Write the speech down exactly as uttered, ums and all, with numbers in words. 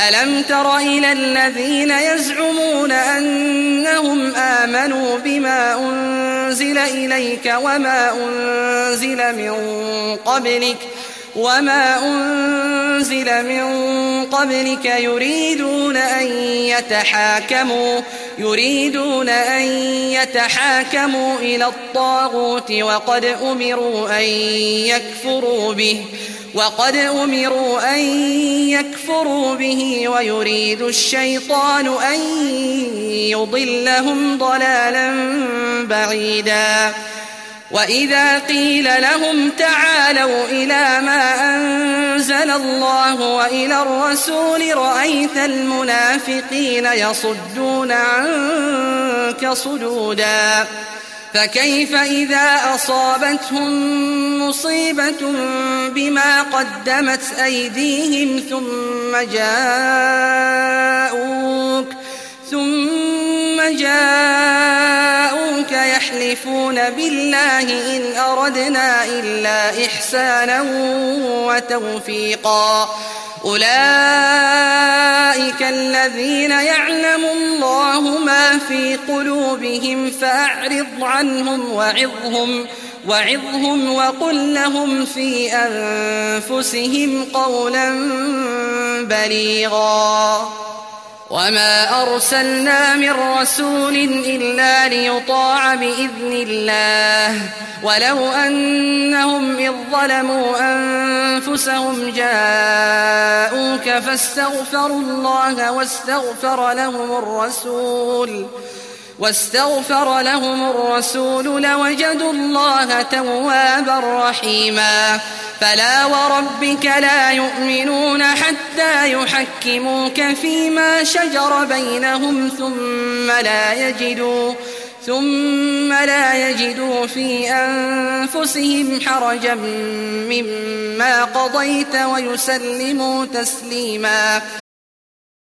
ألم تر إلى الذين يزعمون أنهم آمنوا بما أنزل إليك وما أنزل من قبلك وما أنزل من قبلك يريدون أن يتحاكموا يريدون أن يتحاكموا إلى الطاغوت وقد أمروا أن يكفروا به وقد أمروا أن يكفروا به ويريد الشيطان أن يضلهم ضلالا بعيدا وإذا قيل لهم تعالوا إلى ما أنزل الله وإلى الرسول رأيت المنافقين يصدون عنك صدودا فكيف إذا أصابتهم مصيبة بما قدمت أيديهم ثم جاءوك ثم جاءوك يحلفون بالله إن أردنا إلا إحسانا وتوفيقا أولئك الذين يعلم الله ما في قلوبهم فأعرض عنهم وعظهم وعظهم وقل لهم في أنفسهم قولا بليغا وما أرسلنا من رسول إلا ليطاع بإذن الله ولو أنهم إذ ظلموا أنفسهم جاءوك فاستغفروا الله واستغفر لهم الرسول واستغفر لهم الرسول لوجدوا الله توابا رحيما فلا وربك لا يؤمنون حتى يحكموك فيما شجر بينهم ثم لا يجدوا ثم لا يجدوا في أنفسهم حرجا مما قضيت ويسلموا تسليما